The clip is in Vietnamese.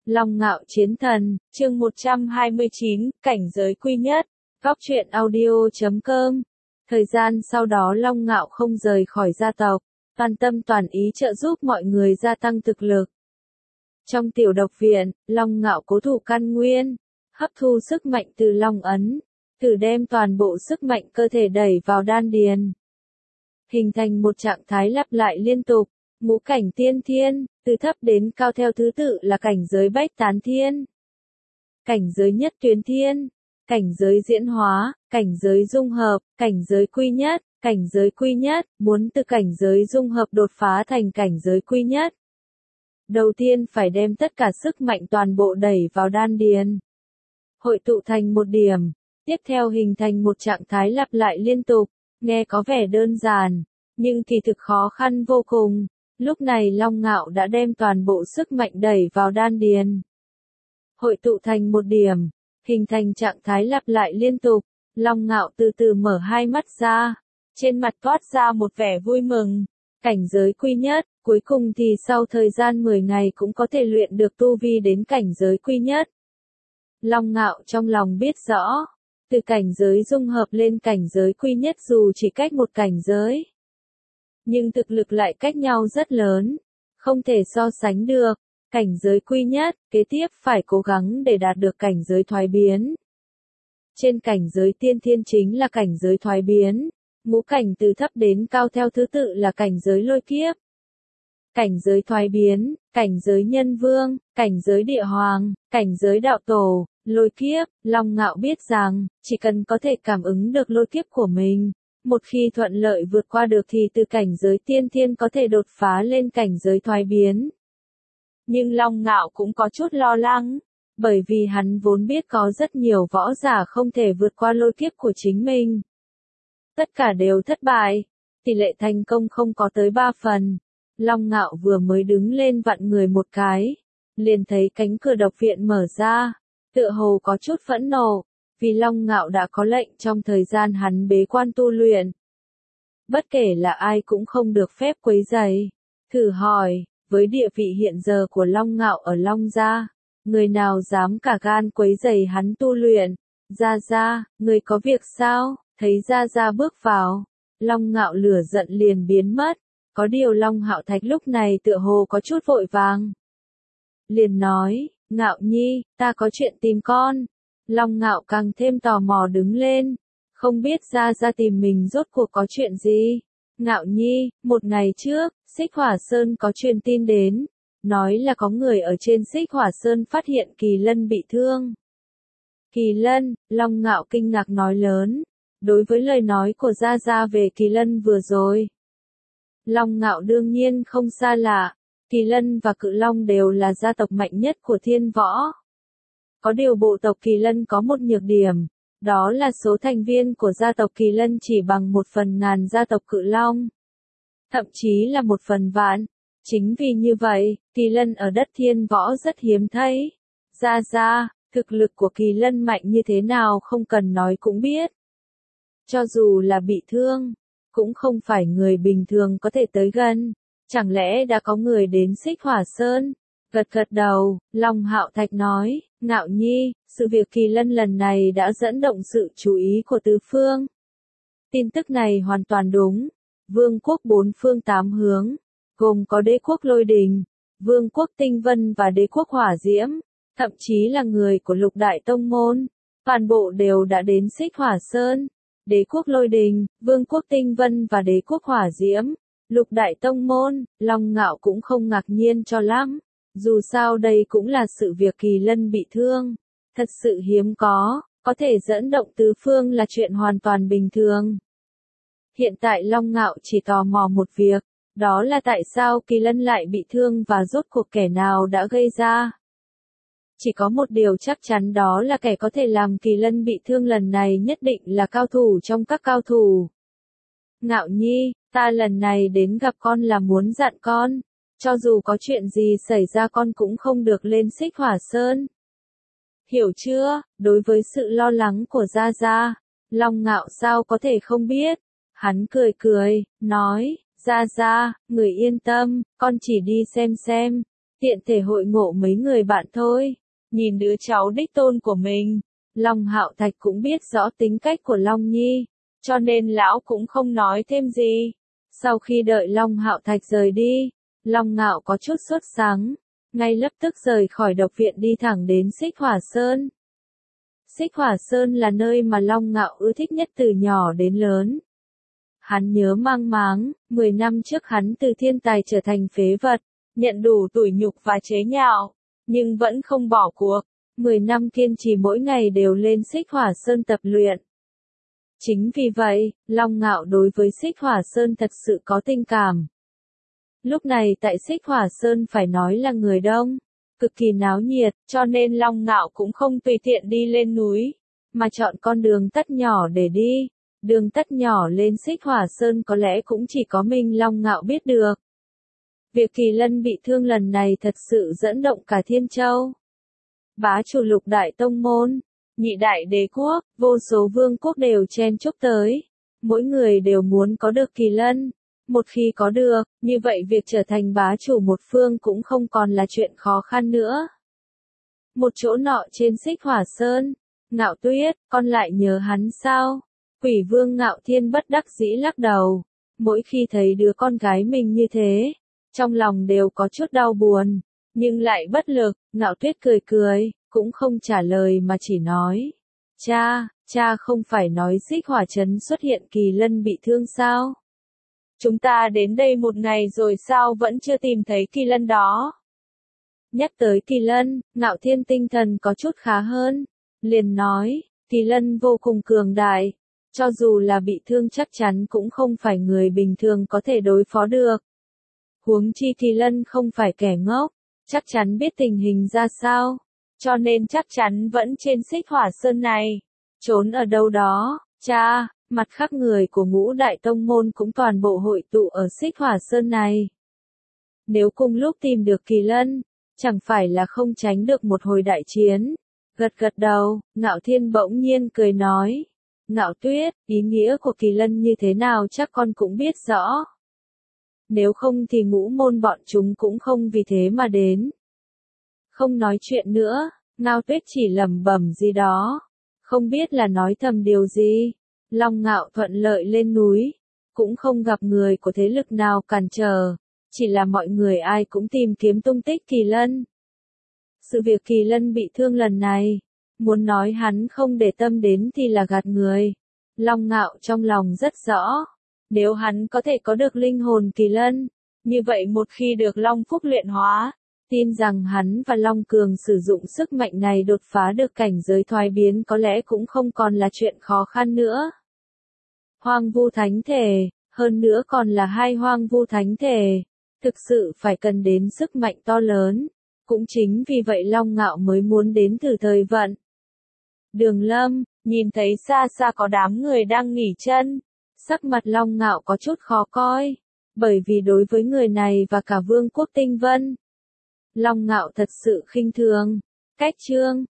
Long Ngạo Chiến Thần, chương 129, cảnh giới quy nhất. Góc truyện audio.com. Thời gian sau đó Long Ngạo không rời khỏi gia tộc, toàn tâm toàn ý trợ giúp mọi người gia tăng thực lực. Trong tiểu độc viện, Long Ngạo cố thủ căn nguyên, hấp thu sức mạnh từ Long Ấn, thử đem toàn bộ sức mạnh cơ thể đẩy vào đan điền. Hình thành một trạng thái lặp lại liên tục, ngũ cảnh tiên thiên, từ thấp đến cao theo thứ tự là cảnh giới bách tán thiên, cảnh giới nhất tuyến thiên, cảnh giới diễn hóa, cảnh giới dung hợp, cảnh giới quy nhất. Cảnh giới quy nhất, muốn từ cảnh giới dung hợp đột phá thành cảnh giới quy nhất. Đầu tiên phải đem tất cả sức mạnh toàn bộ đẩy vào đan điền, hội tụ thành một điểm, tiếp theo hình thành một trạng thái lặp lại liên tục, nghe có vẻ đơn giản, nhưng kỳ thực khó khăn vô cùng. Lúc này Long Ngạo đã đem toàn bộ sức mạnh đẩy vào đan điền, hội tụ thành một điểm, hình thành trạng thái lặp lại liên tục. Long Ngạo từ từ mở hai mắt ra, trên mặt toát ra một vẻ vui mừng. Cảnh giới quy nhất, cuối cùng thì sau thời gian 10 ngày cũng có thể luyện được tu vi đến cảnh giới quy nhất. Long Ngạo trong lòng biết rõ, từ cảnh giới dung hợp lên cảnh giới quy nhất dù chỉ cách một cảnh giới, nhưng thực lực lại cách nhau rất lớn, không thể so sánh được. Cảnh giới quy nhất, kế tiếp phải cố gắng để đạt được cảnh giới thoái biến. Trên cảnh giới tiên thiên chính là cảnh giới thoái biến, ngũ cảnh từ thấp đến cao theo thứ tự là cảnh giới lôi kiếp, cảnh giới thoái biến, cảnh giới nhân vương, cảnh giới địa hoàng, cảnh giới đạo tổ. Lôi kiếp, Long Ngạo biết rằng, chỉ cần có thể cảm ứng được lôi kiếp của mình, một khi thuận lợi vượt qua được thì từ cảnh giới tiên thiên có thể đột phá lên cảnh giới thoái biến. Nhưng Long Ngạo cũng có chút lo lắng, bởi vì hắn vốn biết có rất nhiều võ giả không thể vượt qua lôi kiếp của chính mình. Tất cả đều thất bại, tỷ lệ thành công không có tới 3 phần. Long Ngạo vừa mới đứng lên vặn người một cái, liền thấy cánh cửa độc viện mở ra, tựa hồ có chút phẫn nộ, vì Long Ngạo đã có lệnh trong thời gian hắn bế quan tu luyện. Bất kể là ai cũng không được phép quấy rầy. Thử hỏi, với địa vị hiện giờ của Long Ngạo ở Long Gia, người nào dám cả gan quấy rầy hắn tu luyện? Gia Gia, người có việc sao? Thấy Gia Gia bước vào, Long Ngạo lửa giận liền biến mất. Có điều Long Hạo Thạch lúc này tựa hồ có chút vội vàng, liền nói, Ngạo Nhi, ta có chuyện tìm con. Long Ngạo càng thêm tò mò đứng lên, không biết Gia Gia tìm mình rốt cuộc có chuyện gì. Ngạo Nhi, một ngày trước, Xích Hỏa Sơn có truyền tin đến, nói là có người ở trên Xích Hỏa Sơn phát hiện Kỳ Lân bị thương. Kỳ Lân, Long Ngạo kinh ngạc nói lớn, đối với lời nói của Gia Gia về Kỳ Lân vừa rồi. Long Ngạo đương nhiên không xa lạ, Kỳ Lân và Cự Long đều là gia tộc mạnh nhất của thiên võ. Có điều bộ tộc Kỳ Lân có một nhược điểm, đó là số thành viên của gia tộc Kỳ Lân chỉ bằng 1/1000 gia tộc Cự Long. Thậm chí là 1/1000. Chính vì như vậy, Kỳ Lân ở đất thiên võ rất hiếm thấy. Gia Gia, thực lực của Kỳ Lân mạnh như thế nào không cần nói cũng biết. Cho dù là bị thương, cũng không phải người bình thường có thể tới gần. Chẳng lẽ đã có người đến Xích Hỏa Sơn? Gật gật đầu, Long Hạo Thạch nói, Ngạo Nhi, sự việc Kỳ Lân lần này đã dẫn động sự chú ý của tứ phương. Tin tức này hoàn toàn đúng. Vương quốc 4 phương 8 hướng, gồm có đế quốc Lôi Đình, vương quốc Tinh Vân và đế quốc Hỏa Diễm, thậm chí là người của lục đại tông môn, toàn bộ đều đã đến Xích Hỏa Sơn. Đế quốc Lôi Đình, vương quốc Tinh Vân và đế quốc Hỏa Diễm, lục đại tông môn. Long Ngạo cũng không ngạc nhiên cho lắm, dù sao đây cũng là sự việc Kỳ Lân bị thương, thật sự hiếm có thể dẫn động tứ phương là chuyện hoàn toàn bình thường. Hiện tại Long Ngạo chỉ tò mò một việc, đó là tại sao Kỳ Lân lại bị thương và rốt cuộc kẻ nào đã gây ra. Chỉ có một điều chắc chắn, đó là kẻ có thể làm Kỳ Lân bị thương lần này nhất định là cao thủ trong các cao thủ. Ngạo Nhi, ta lần này đến gặp con là muốn dặn con, cho dù có chuyện gì xảy ra con cũng không được lên Xích Hỏa Sơn. Hiểu chưa? Đối với sự lo lắng của Gia Gia, Long Ngạo sao có thể không biết. Hắn cười cười, nói, Gia Gia, người yên tâm, con chỉ đi xem, tiện thể hội ngộ mấy người bạn thôi. Nhìn đứa cháu đích tôn của mình, Long Hạo Thạch cũng biết rõ tính cách của Long Nhi, cho nên lão cũng không nói thêm gì. Sau khi đợi Long Hạo Thạch rời đi, Long Ngạo có chút sốt sắng, ngay lập tức rời khỏi độc viện đi thẳng đến Xích Hỏa Sơn. Xích Hỏa Sơn là nơi mà Long Ngạo ưa thích nhất từ nhỏ đến lớn. Hắn nhớ mang máng, 10 năm trước hắn từ thiên tài trở thành phế vật, nhận đủ tủi nhục và chế nhạo, nhưng vẫn không bỏ cuộc. 10 năm kiên trì mỗi ngày đều lên Xích Hỏa Sơn tập luyện. Chính vì vậy, Long Ngạo đối với Xích Hỏa Sơn thật sự có tình cảm. Lúc này tại Xích Hỏa Sơn phải nói là người đông, cực kỳ náo nhiệt, cho nên Long Ngạo cũng không tùy tiện đi lên núi, mà chọn con đường tắt nhỏ để đi. Đường tắt nhỏ lên Xích Hỏa Sơn có lẽ cũng chỉ có mình Long Ngạo biết được. Việc Kỳ Lân bị thương lần này thật sự dẫn động cả Thiên Châu. Bá chủ Lục đại tông môn, nhị đại đế quốc, vô số vương quốc đều chen chúc tới. Mỗi người đều muốn có được Kỳ Lân. Một khi có được, như vậy việc trở thành bá chủ một phương cũng không còn là chuyện khó khăn nữa. Một chỗ nọ trên Xích Hỏa Sơn, Ngạo Tuyết, con lại nhớ hắn sao? Quỷ vương Ngạo Thiên bất đắc dĩ lắc đầu. Mỗi khi thấy đứa con gái mình như thế, trong lòng đều có chút đau buồn, nhưng lại bất lực. Ngạo Tuyết cười cười, cũng không trả lời mà chỉ nói. Cha không phải nói Xích Hỏa Trấn xuất hiện Kỳ Lân bị thương sao? Chúng ta đến đây một ngày rồi sao vẫn chưa tìm thấy Kỳ Lân đó? Nhắc tới Kỳ Lân, Ngạo Thiên tinh thần có chút khá hơn. Liền nói, Kỳ Lân vô cùng cường đại. Cho dù là bị thương chắc chắn cũng không phải người bình thường có thể đối phó được. Huống chi Kỳ Lân không phải kẻ ngốc, chắc chắn biết tình hình ra sao. Cho nên chắc chắn vẫn trên Xích Hỏa Sơn này. Trốn ở đâu đó, cha, mặt khác người của ngũ đại tông môn cũng toàn bộ hội tụ ở Xích Hỏa Sơn này. Nếu cùng lúc tìm được Kỳ Lân, chẳng phải là không tránh được một hồi đại chiến. Gật gật đầu, Ngạo Thiên bỗng nhiên cười nói. Ngạo Tuyết, ý nghĩa của Kỳ Lân như thế nào chắc con cũng biết rõ. Nếu không thì ngũ môn bọn chúng cũng không vì thế mà đến. Không nói chuyện nữa, Ngao Tuyết chỉ lẩm bẩm gì đó. Không biết là nói thầm điều gì. Long Ngạo thuận lợi lên núi. Cũng không gặp người của thế lực nào cản trở. Chỉ là mọi người ai cũng tìm kiếm tung tích Kỳ Lân. Sự việc Kỳ Lân bị thương lần này, muốn nói hắn không để tâm đến thì là gạt người. Long Ngạo trong lòng rất rõ. Nếu hắn có thể có được linh hồn Kỳ Lân, như vậy một khi được Long Phúc luyện hóa, tin rằng hắn và Long Cường sử dụng sức mạnh này đột phá được cảnh giới thoái biến có lẽ cũng không còn là chuyện khó khăn nữa. Hoang vu thánh thể, hơn nữa còn là hai hoang vu thánh thể, thực sự phải cần đến sức mạnh to lớn. Cũng chính vì vậy Long Ngạo mới muốn đến thử thời vận. Đường Lâm, nhìn thấy xa xa có đám người đang nghỉ chân. Sắc mặt Long Ngạo có chút khó coi. Bởi vì đối với người này và cả Vương quốc Tinh Vân, Long Ngạo thật sự khinh thường. Cách chương